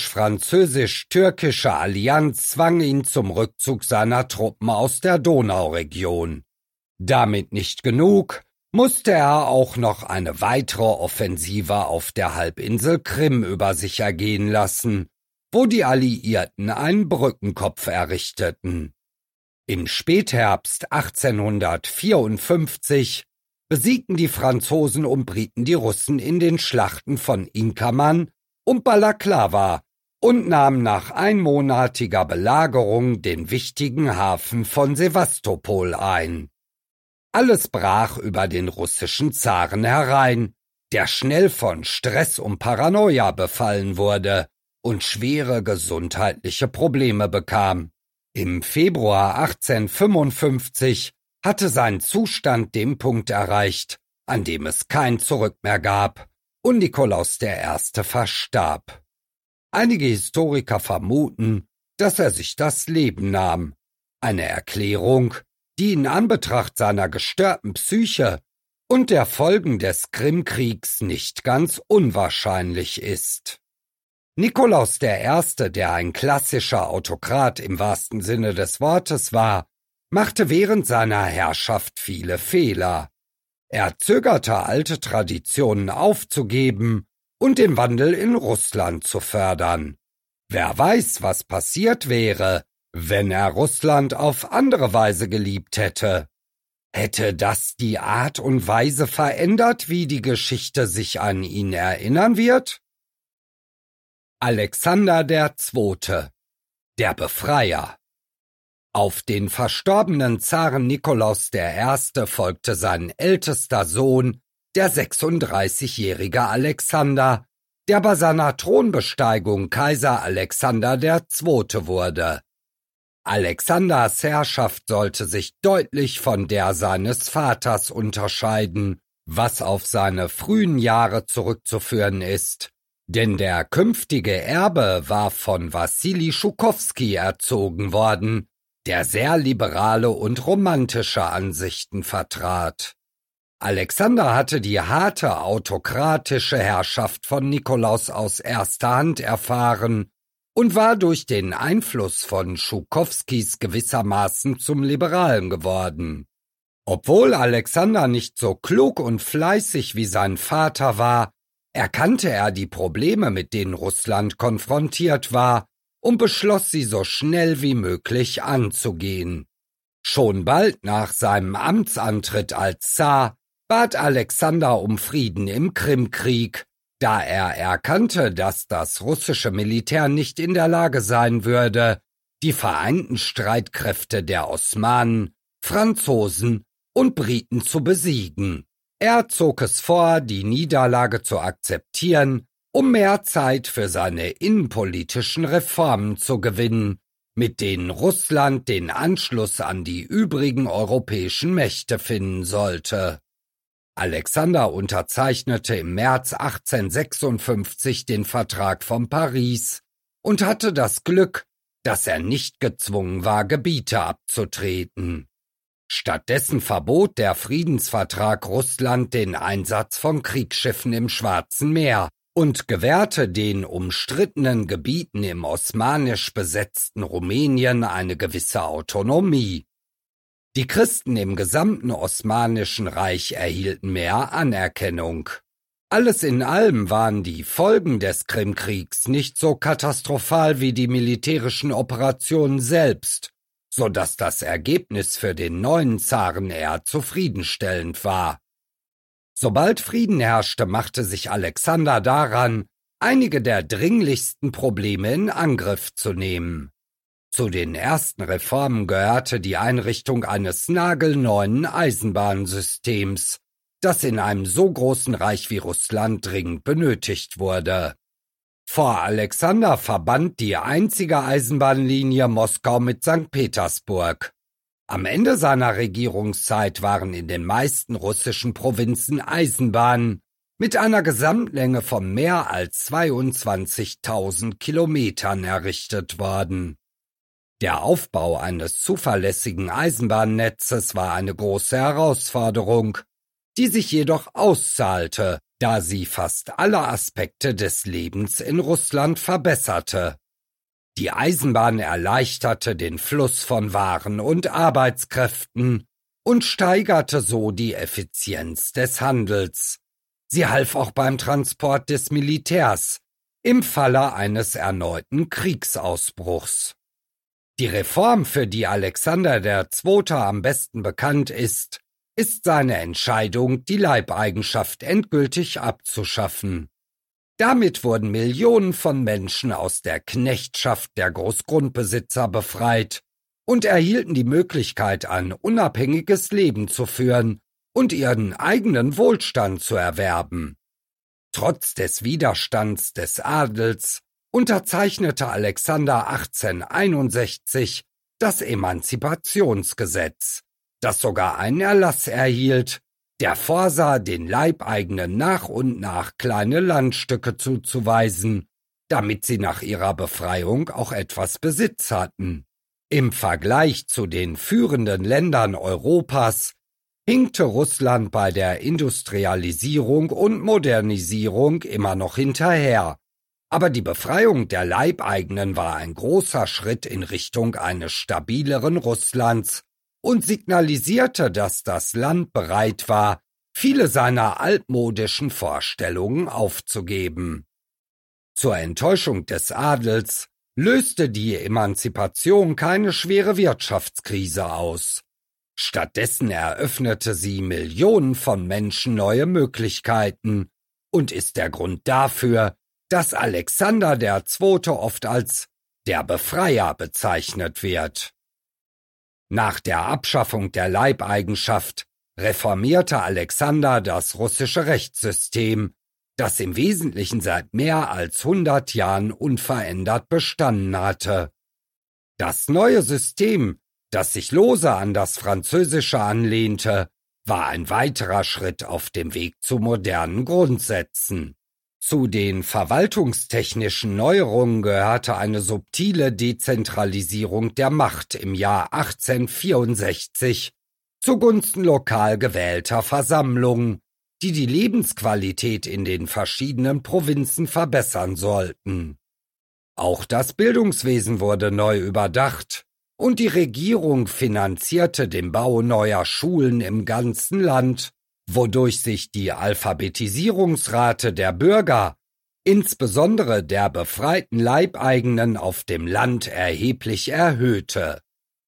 S1: englisch-französisch-türkische Allianz zwang ihn zum Rückzug seiner Truppen aus der Donauregion. Damit nicht genug, musste er auch noch eine weitere Offensive auf der Halbinsel Krim über sich ergehen lassen, wo die Alliierten einen Brückenkopf errichteten. Im Spätherbst achtzehnhundertvierundfünfzig besiegten die Franzosen und Briten die Russen in den Schlachten von Inkerman und Balaklava und nahmen nach einmonatiger Belagerung den wichtigen Hafen von Sewastopol ein. Alles brach über den russischen Zaren herein, der schnell von Stress und Paranoia befallen wurde und schwere gesundheitliche Probleme bekam. Im Februar achtzehnhundertfünfundfünfzig hatte sein Zustand den Punkt erreicht, an dem es kein Zurück mehr gab, und Nikolaus der Erste verstarb. Einige Historiker vermuten, dass er sich das Leben nahm, eine Erklärung, die in Anbetracht seiner gestörten Psyche und der Folgen des Krimkriegs nicht ganz unwahrscheinlich ist. Nikolaus der Erste, der ein klassischer Autokrat im wahrsten Sinne des Wortes war, machte während seiner Herrschaft viele Fehler. Er zögerte, alte Traditionen aufzugeben und den Wandel in Russland zu fördern. Wer weiß, was passiert wäre, wenn er Russland auf andere Weise geliebt hätte. Hätte das die Art und Weise verändert, wie die Geschichte sich an ihn erinnern wird? Alexander der Zweite, der Befreier. Auf den verstorbenen Zaren Nikolaus der Erste folgte sein ältester Sohn, der sechsunddreißigjährige Alexander, der bei seiner Thronbesteigung Kaiser Alexander der Zweite wurde. Alexanders Herrschaft sollte sich deutlich von der seines Vaters unterscheiden, was auf seine frühen Jahre zurückzuführen ist. Denn der künftige Erbe war von Wassili Schukowski erzogen worden, der sehr liberale und romantische Ansichten vertrat. Alexander hatte die harte autokratische Herrschaft von Nikolaus aus erster Hand erfahren und war durch den Einfluss von Schukowskis gewissermaßen zum Liberalen geworden. Obwohl Alexander nicht so klug und fleißig wie sein Vater war, erkannte er die Probleme, mit denen Russland konfrontiert war, und beschloss, sie so schnell wie möglich anzugehen. Schon bald nach seinem Amtsantritt als Zar bat Alexander um Frieden im Krimkrieg, da er erkannte, dass das russische Militär nicht in der Lage sein würde, die vereinten Streitkräfte der Osmanen, Franzosen und Briten zu besiegen. Er zog es vor, die Niederlage zu akzeptieren, um mehr Zeit für seine innenpolitischen Reformen zu gewinnen, mit denen Russland den Anschluss an die übrigen europäischen Mächte finden sollte. Alexander unterzeichnete im März achtzehnhundertsechsundfünfzig den Vertrag von Paris und hatte das Glück, dass er nicht gezwungen war, Gebiete abzutreten. Stattdessen verbot der Friedensvertrag Russland den Einsatz von Kriegsschiffen im Schwarzen Meer und gewährte den umstrittenen Gebieten im osmanisch besetzten Rumänien eine gewisse Autonomie. Die Christen im gesamten Osmanischen Reich erhielten mehr Anerkennung. Alles in allem waren die Folgen des Krimkriegs nicht so katastrophal wie die militärischen Operationen selbst, so dass das Ergebnis für den neuen Zaren eher zufriedenstellend war. Sobald Frieden herrschte, machte sich Alexander daran, einige der dringlichsten Probleme in Angriff zu nehmen. Zu den ersten Reformen gehörte die Einrichtung eines nagelneuen Eisenbahnsystems, das in einem so großen Reich wie Russland dringend benötigt wurde. Vor Alexander verband die einzige Eisenbahnlinie Moskau mit Sankt Petersburg. Am Ende seiner Regierungszeit waren in den meisten russischen Provinzen Eisenbahnen mit einer Gesamtlänge von mehr als zweiundzwanzigtausend Kilometern errichtet worden. Der Aufbau eines zuverlässigen Eisenbahnnetzes war eine große Herausforderung, die sich jedoch auszahlte, da sie fast alle Aspekte des Lebens in Russland verbesserte. Die Eisenbahn erleichterte den Fluss von Waren und Arbeitskräften und steigerte so die Effizienz des Handels. Sie half auch beim Transport des Militärs im Falle eines erneuten Kriegsausbruchs. Die Reform, für die Alexander der Zweite am besten bekannt ist, ist seine Entscheidung, die Leibeigenschaft endgültig abzuschaffen. Damit wurden Millionen von Menschen aus der Knechtschaft der Großgrundbesitzer befreit und erhielten die Möglichkeit, ein unabhängiges Leben zu führen und ihren eigenen Wohlstand zu erwerben. Trotz des Widerstands des Adels unterzeichnete Alexander achtzehnhunderteinundsechzig das Emanzipationsgesetz, das sogar einen Erlass erhielt, der vorsah, den Leibeigenen nach und nach kleine Landstücke zuzuweisen, damit sie nach ihrer Befreiung auch etwas Besitz hatten. Im Vergleich zu den führenden Ländern Europas hinkte Russland bei der Industrialisierung und Modernisierung immer noch hinterher, aber die Befreiung der Leibeigenen war ein großer Schritt in Richtung eines stabileren Russlands und signalisierte, dass das Land bereit war, viele seiner altmodischen Vorstellungen aufzugeben. Zur Enttäuschung des Adels löste die Emanzipation keine schwere Wirtschaftskrise aus. Stattdessen eröffnete sie Millionen von Menschen neue Möglichkeiten und ist der Grund dafür, dass Alexander der Zweite oft als der Befreier bezeichnet wird. Nach der Abschaffung der Leibeigenschaft reformierte Alexander das russische Rechtssystem, das im Wesentlichen seit mehr als hundert Jahren unverändert bestanden hatte. Das neue System, das sich lose an das französische anlehnte, war ein weiterer Schritt auf dem Weg zu modernen Grundsätzen. Zu den verwaltungstechnischen Neuerungen gehörte eine subtile Dezentralisierung der Macht im Jahr achtzehnhundertvierundsechzig zugunsten lokal gewählter Versammlungen, die die Lebensqualität in den verschiedenen Provinzen verbessern sollten. Auch das Bildungswesen wurde neu überdacht und die Regierung finanzierte den Bau neuer Schulen im ganzen Land, wodurch sich die Alphabetisierungsrate der Bürger, insbesondere der befreiten Leibeigenen auf dem Land, erheblich erhöhte.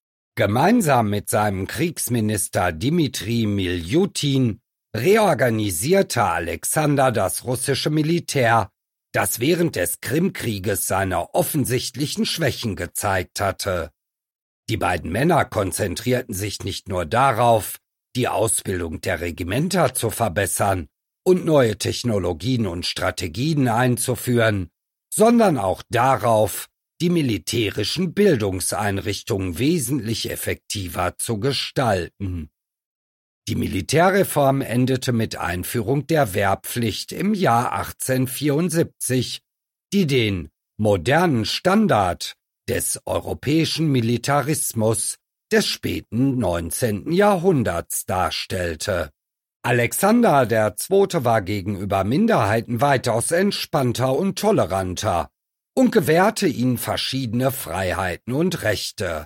S1: Gemeinsam mit seinem Kriegsminister Dmitri Miljutin reorganisierte Alexander das russische Militär, das während des Krimkrieges seine offensichtlichen Schwächen gezeigt hatte. Die beiden Männer konzentrierten sich nicht nur darauf, die Ausbildung der Regimenter zu verbessern und neue Technologien und Strategien einzuführen, sondern auch darauf, die militärischen Bildungseinrichtungen wesentlich effektiver zu gestalten. Die Militärreform endete mit Einführung der Wehrpflicht im Jahr achtzehnhundertvierundsiebzig, die den modernen Standard des europäischen Militarismus des späten neunzehnten Jahrhunderts darstellte. Alexander der Zweite war gegenüber Minderheiten weitaus entspannter und toleranter und gewährte ihnen verschiedene Freiheiten und Rechte.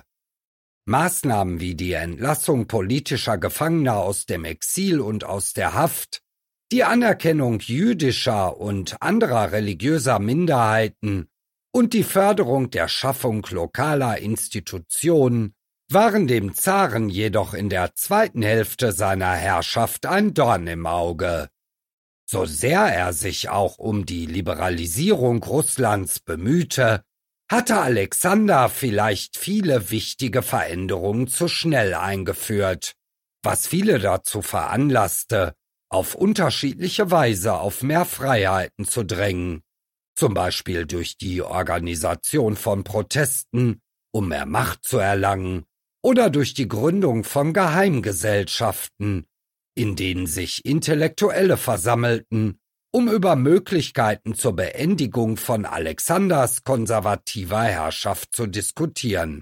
S1: Maßnahmen wie die Entlassung politischer Gefangener aus dem Exil und aus der Haft, die Anerkennung jüdischer und anderer religiöser Minderheiten und die Förderung der Schaffung lokaler Institutionen waren dem Zaren jedoch in der zweiten Hälfte seiner Herrschaft ein Dorn im Auge. So sehr er sich auch um die Liberalisierung Russlands bemühte, hatte Alexander vielleicht viele wichtige Veränderungen zu schnell eingeführt, was viele dazu veranlasste, auf unterschiedliche Weise auf mehr Freiheiten zu drängen, zum Beispiel durch die Organisation von Protesten, um mehr Macht zu erlangen, oder durch die Gründung von Geheimgesellschaften, in denen sich Intellektuelle versammelten, um über Möglichkeiten zur Beendigung von Alexanders konservativer Herrschaft zu diskutieren.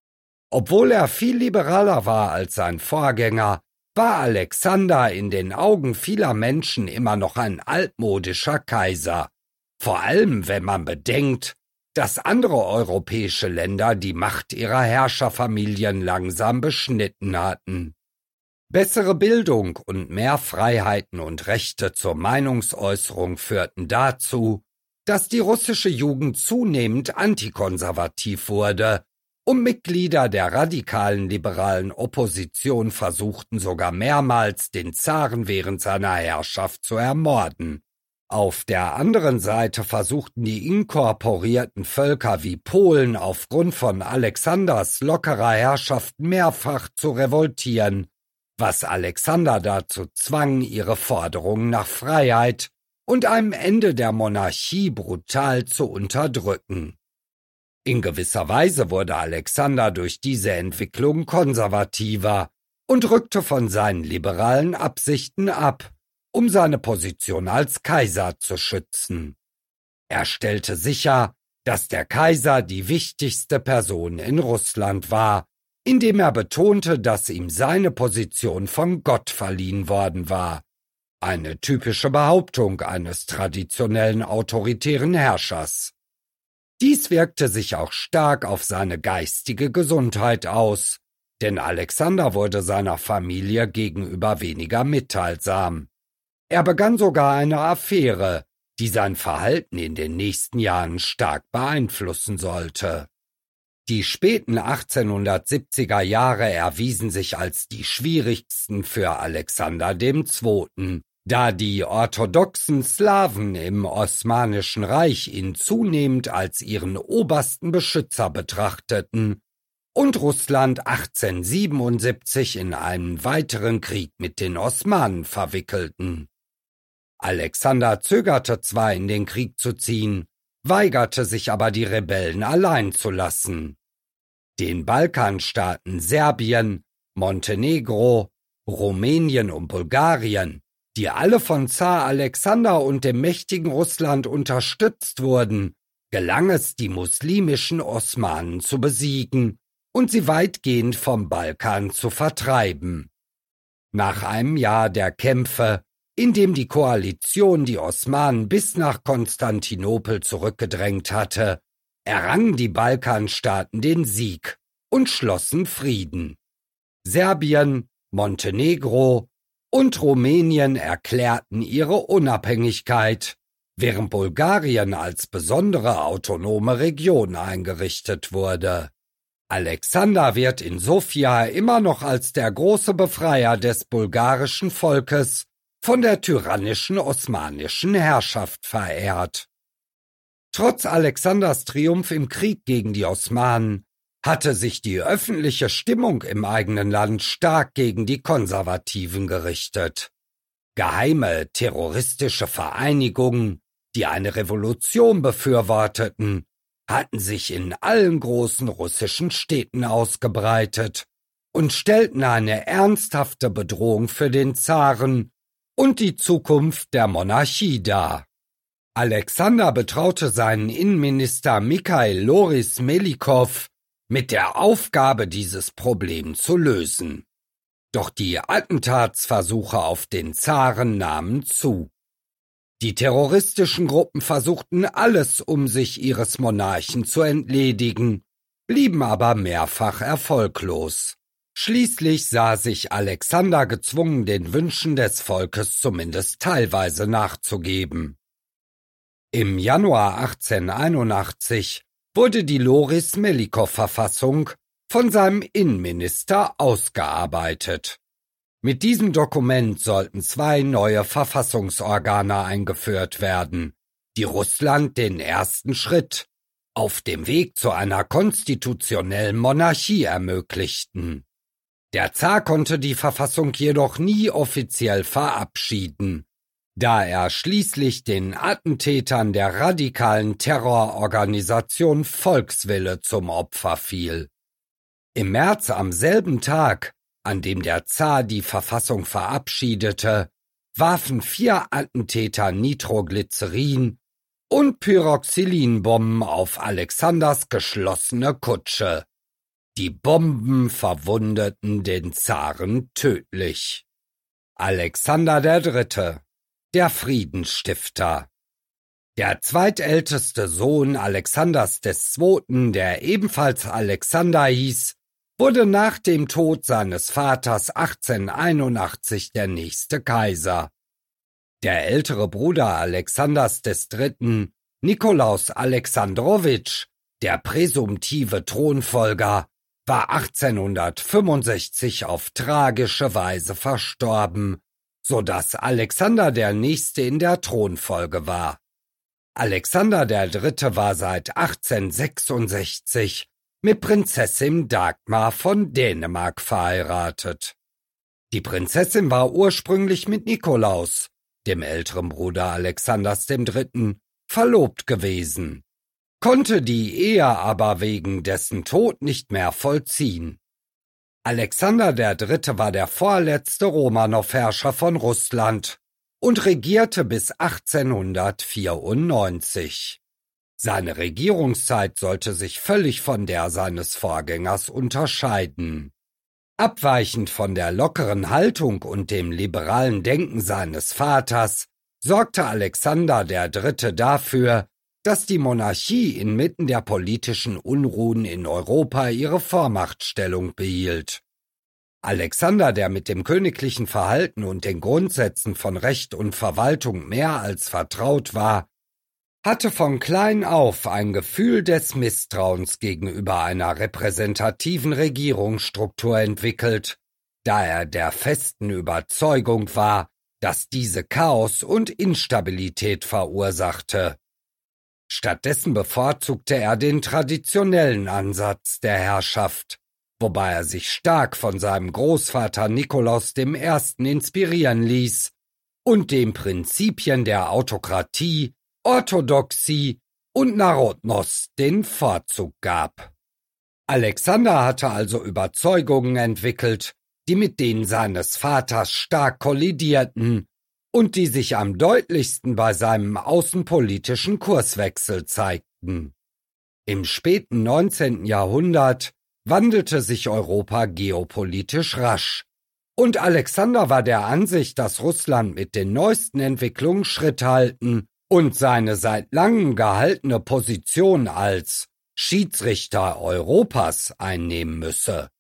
S1: Obwohl er viel liberaler war als sein Vorgänger, war Alexander in den Augen vieler Menschen immer noch ein altmodischer Kaiser, vor allem wenn man bedenkt, dass andere europäische Länder die Macht ihrer Herrscherfamilien langsam beschnitten hatten. Bessere Bildung und mehr Freiheiten und Rechte zur Meinungsäußerung führten dazu, dass die russische Jugend zunehmend antikonservativ wurde und Mitglieder der radikalen liberalen Opposition versuchten sogar mehrmals, den Zaren während seiner Herrschaft zu ermorden. Auf der anderen Seite versuchten die inkorporierten Völker wie Polen aufgrund von Alexanders lockerer Herrschaft mehrfach zu revoltieren, was Alexander dazu zwang, ihre Forderungen nach Freiheit und einem Ende der Monarchie brutal zu unterdrücken. In gewisser Weise wurde Alexander durch diese Entwicklung konservativer und rückte von seinen liberalen Absichten ab, um seine Position als Kaiser zu schützen. Er stellte sicher, dass der Kaiser die wichtigste Person in Russland war, indem er betonte, dass ihm seine Position von Gott verliehen worden war. Eine typische Behauptung eines traditionellen autoritären Herrschers. Dies wirkte sich auch stark auf seine geistige Gesundheit aus, denn Alexander wurde seiner Familie gegenüber weniger mitteilsam. Er begann sogar eine Affäre, die sein Verhalten in den nächsten Jahren stark beeinflussen sollte. Die späten achtzehnhundertsiebziger Jahre erwiesen sich als die schwierigsten für Alexander der Zweite., da die orthodoxen Slawen im Osmanischen Reich ihn zunehmend als ihren obersten Beschützer betrachteten und Russland achtzehnhundertsiebenundsiebzig in einen weiteren Krieg mit den Osmanen verwickelten. Alexander zögerte zwar, in den Krieg zu ziehen, weigerte sich aber, die Rebellen allein zu lassen. Den Balkanstaaten Serbien, Montenegro, Rumänien und Bulgarien, die alle von Zar Alexander und dem mächtigen Russland unterstützt wurden, gelang es, die muslimischen Osmanen zu besiegen und sie weitgehend vom Balkan zu vertreiben. Nach einem Jahr der Kämpfe, in dem die Koalition die Osmanen bis nach Konstantinopel zurückgedrängt hatte, errangen die Balkanstaaten den Sieg und schlossen Frieden. Serbien, Montenegro und Rumänien erklärten ihre Unabhängigkeit, während Bulgarien als besondere autonome Region eingerichtet wurde. Alexander wird in Sofia immer noch als der große Befreier des bulgarischen Volkes von der tyrannischen osmanischen Herrschaft verehrt. Trotz Alexanders Triumph im Krieg gegen die Osmanen hatte sich die öffentliche Stimmung im eigenen Land stark gegen die Konservativen gerichtet. Geheime terroristische Vereinigungen, die eine Revolution befürworteten, hatten sich in allen großen russischen Städten ausgebreitet und stellten eine ernsthafte Bedrohung für den Zaren und die Zukunft der Monarchie dar. Alexander betraute seinen Innenminister Mikhail Loris Melikow mit der Aufgabe, dieses Problem zu lösen. Doch die Attentatsversuche auf den Zaren nahmen zu. Die terroristischen Gruppen versuchten alles, um sich ihres Monarchen zu entledigen, blieben aber mehrfach erfolglos. Schließlich sah sich Alexander gezwungen, den Wünschen des Volkes zumindest teilweise nachzugeben. Im Januar achtzehnhunderteinundachtzig wurde die Loris-Melikow-Verfassung von seinem Innenminister ausgearbeitet. Mit diesem Dokument sollten zwei neue Verfassungsorgane eingeführt werden, die Russland den ersten Schritt auf dem Weg zu einer konstitutionellen Monarchie ermöglichten. Der Zar konnte die Verfassung jedoch nie offiziell verabschieden, da er schließlich den Attentätern der radikalen Terrororganisation Volkswille zum Opfer fiel. Im März, am selben Tag, an dem der Zar die Verfassung verabschiedete, warfen vier Attentäter Nitroglycerin und Pyroxylinbomben auf Alexanders geschlossene Kutsche. Die Bomben verwundeten den Zaren tödlich. Alexander der Dritte, der Friedensstifter. Der zweitälteste Sohn Alexanders des Zweiten., der ebenfalls Alexander hieß, wurde nach dem Tod seines Vaters achtzehnhunderteinundachtzig der nächste Kaiser. Der ältere Bruder Alexanders des Dritten., Nikolaus Alexandrowitsch, Der präsumptive Thronfolger war achtzehnhundertfünfundsechzig auf tragische Weise verstorben, so dass Alexander der Nächste in der Thronfolge war. Alexander der Dritte war seit achtzehnhundertsechsundsechzig mit Prinzessin Dagmar von Dänemark verheiratet. Die Prinzessin war ursprünglich mit Nikolaus, dem älteren Bruder Alexanders dem Dritten, verlobt gewesen, konnte die Ehe aber wegen dessen Tod nicht mehr vollziehen. Alexander der Dritte war der vorletzte Romanow-Herrscher von Russland und regierte bis achtzehnhundertvierundneunzig. Seine Regierungszeit sollte sich völlig von der seines Vorgängers unterscheiden. Abweichend von der lockeren Haltung und dem liberalen Denken seines Vaters sorgte Alexander der Dritte dafür, dass die Monarchie inmitten der politischen Unruhen in Europa ihre Vormachtstellung behielt. Alexander, der mit dem königlichen Verhalten und den Grundsätzen von Recht und Verwaltung mehr als vertraut war, hatte von klein auf ein Gefühl des Misstrauens gegenüber einer repräsentativen Regierungsstruktur entwickelt, da er der festen Überzeugung war, dass diese Chaos und Instabilität verursachte. Stattdessen bevorzugte er den traditionellen Ansatz der Herrschaft, wobei er sich stark von seinem Großvater Nikolaus dem Ersten inspirieren ließ und den Prinzipien der Autokratie, Orthodoxie und Narodnos den Vorzug gab. Alexander hatte also Überzeugungen entwickelt, die mit denen seines Vaters stark kollidierten und die sich am deutlichsten bei seinem außenpolitischen Kurswechsel zeigten. Im späten neunzehnten Jahrhundert wandelte sich Europa geopolitisch rasch, und Alexander war der Ansicht, dass Russland mit den neuesten Entwicklungen Schritt halten und seine seit langem gehaltene Position als Schiedsrichter Europas einnehmen müsse.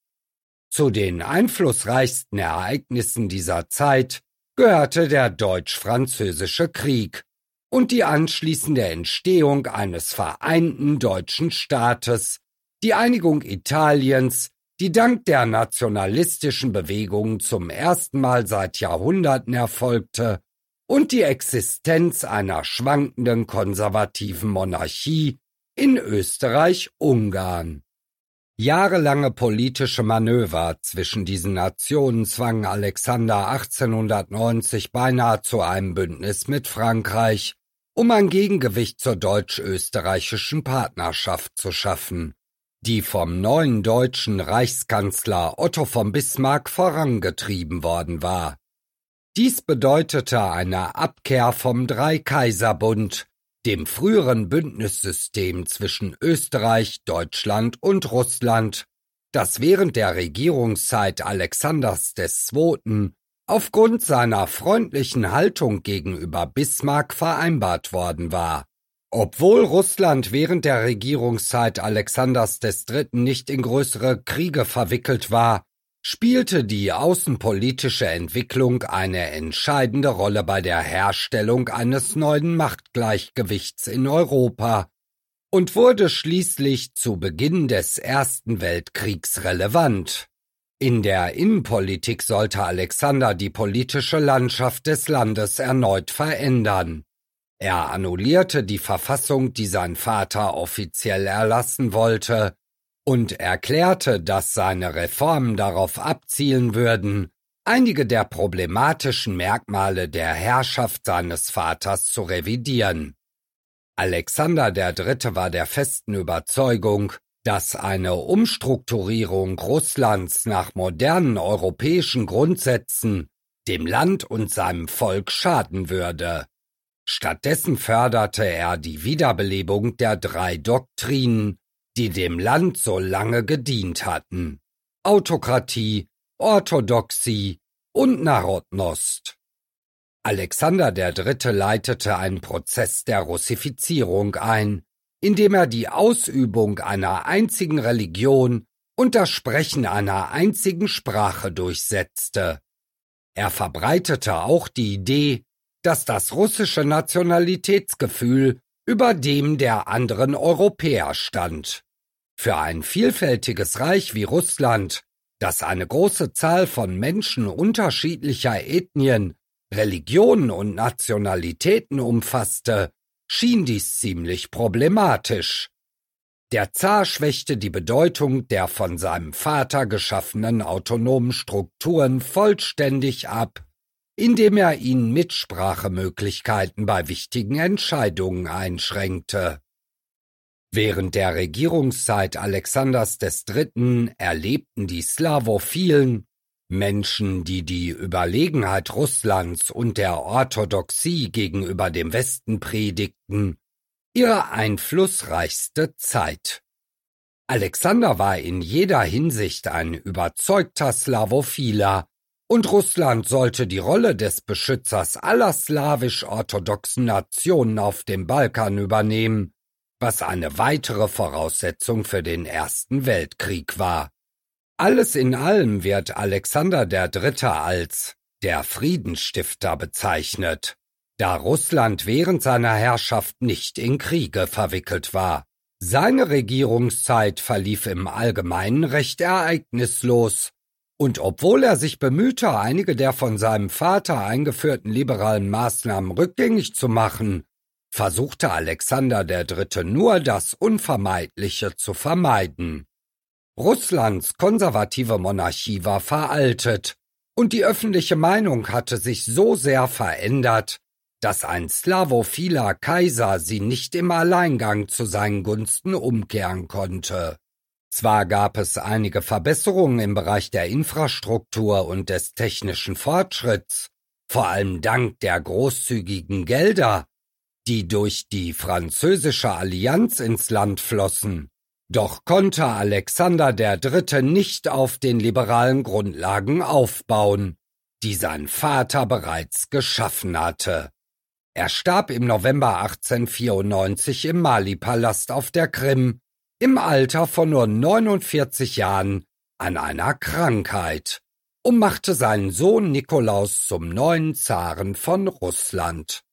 S1: Zu den einflussreichsten Ereignissen dieser Zeit gehörte der Deutsch-Französische Krieg und die anschließende Entstehung eines vereinten deutschen Staates, die Einigung Italiens, die dank der nationalistischen Bewegungen zum ersten Mal seit Jahrhunderten erfolgte, und die Existenz einer schwankenden konservativen Monarchie in Österreich-Ungarn. Jahrelange politische Manöver zwischen diesen Nationen zwangen Alexander achtzehnhundertneunzig beinahe zu einem Bündnis mit Frankreich, um ein Gegengewicht zur deutsch-österreichischen Partnerschaft zu schaffen, die vom neuen deutschen Reichskanzler Otto von Bismarck vorangetrieben worden war. Dies bedeutete eine Abkehr vom Dreikaiserbund, dem früheren Bündnissystem zwischen Österreich, Deutschland und Russland, das während der Regierungszeit Alexanders des Zweiten aufgrund seiner freundlichen Haltung gegenüber Bismarck vereinbart worden war. Obwohl Russland während der Regierungszeit Alexanders des Dritten nicht in größere Kriege verwickelt war, spielte die außenpolitische Entwicklung eine entscheidende Rolle bei der Herstellung eines neuen Machtgleichgewichts in Europa und wurde schließlich zu Beginn des Ersten Weltkriegs relevant. In der Innenpolitik sollte Alexander die politische Landschaft des Landes erneut verändern. Er annullierte die Verfassung, die sein Vater offiziell erlassen wollte, und erklärte, dass seine Reformen darauf abzielen würden, einige der problematischen Merkmale der Herrschaft seines Vaters zu revidieren. Alexander der Dritte war der festen Überzeugung, dass eine Umstrukturierung Russlands nach modernen europäischen Grundsätzen dem Land und seinem Volk schaden würde. Stattdessen förderte er die Wiederbelebung der drei Doktrinen, die dem Land so lange gedient hatten: Autokratie, Orthodoxie und Narodnost. Alexander der Dritte leitete einen Prozess der Russifizierung ein, indem er die Ausübung einer einzigen Religion und das Sprechen einer einzigen Sprache durchsetzte. Er verbreitete auch die Idee, dass das russische Nationalitätsgefühl über dem der anderen Europäer stand. Für ein vielfältiges Reich wie Russland, das eine große Zahl von Menschen unterschiedlicher Ethnien, Religionen und Nationalitäten umfasste, schien dies ziemlich problematisch. Der Zar schwächte die Bedeutung der von seinem Vater geschaffenen autonomen Strukturen vollständig ab, indem er ihnen Mitsprachemöglichkeiten bei wichtigen Entscheidungen einschränkte. Während der Regierungszeit Alexanders des Dritten erlebten die Slawophilen, Menschen, die die Überlegenheit Russlands und der Orthodoxie gegenüber dem Westen predigten, ihre einflussreichste Zeit. Alexander war in jeder Hinsicht ein überzeugter Slawophiler, und Russland sollte die Rolle des Beschützers aller slawisch-orthodoxen Nationen auf dem Balkan übernehmen, was eine weitere Voraussetzung für den Ersten Weltkrieg war. Alles in allem wird Alexander der Dritte als der Friedensstifter bezeichnet, da Russland während seiner Herrschaft nicht in Kriege verwickelt war. Seine Regierungszeit verlief im Allgemeinen recht ereignislos, und obwohl er sich bemühte, einige der von seinem Vater eingeführten liberalen Maßnahmen rückgängig zu machen, versuchte Alexander der Dritte nur, das Unvermeidliche zu vermeiden. Russlands konservative Monarchie war veraltet, und die öffentliche Meinung hatte sich so sehr verändert, dass ein slawophiler Kaiser sie nicht im Alleingang zu seinen Gunsten umkehren konnte. Zwar gab es einige Verbesserungen im Bereich der Infrastruktur und des technischen Fortschritts, vor allem dank der großzügigen Gelder, die durch die französische Allianz ins Land flossen, doch konnte Alexander der Dritte nicht auf den liberalen Grundlagen aufbauen, die sein Vater bereits geschaffen hatte. Er starb im November achtzehnhundertvierundneunzig im Mali-Palast auf der Krim, im Alter von nur neunundvierzig Jahren, an einer Krankheit, und machte seinen Sohn Nikolaus zum neuen Zaren von Russland.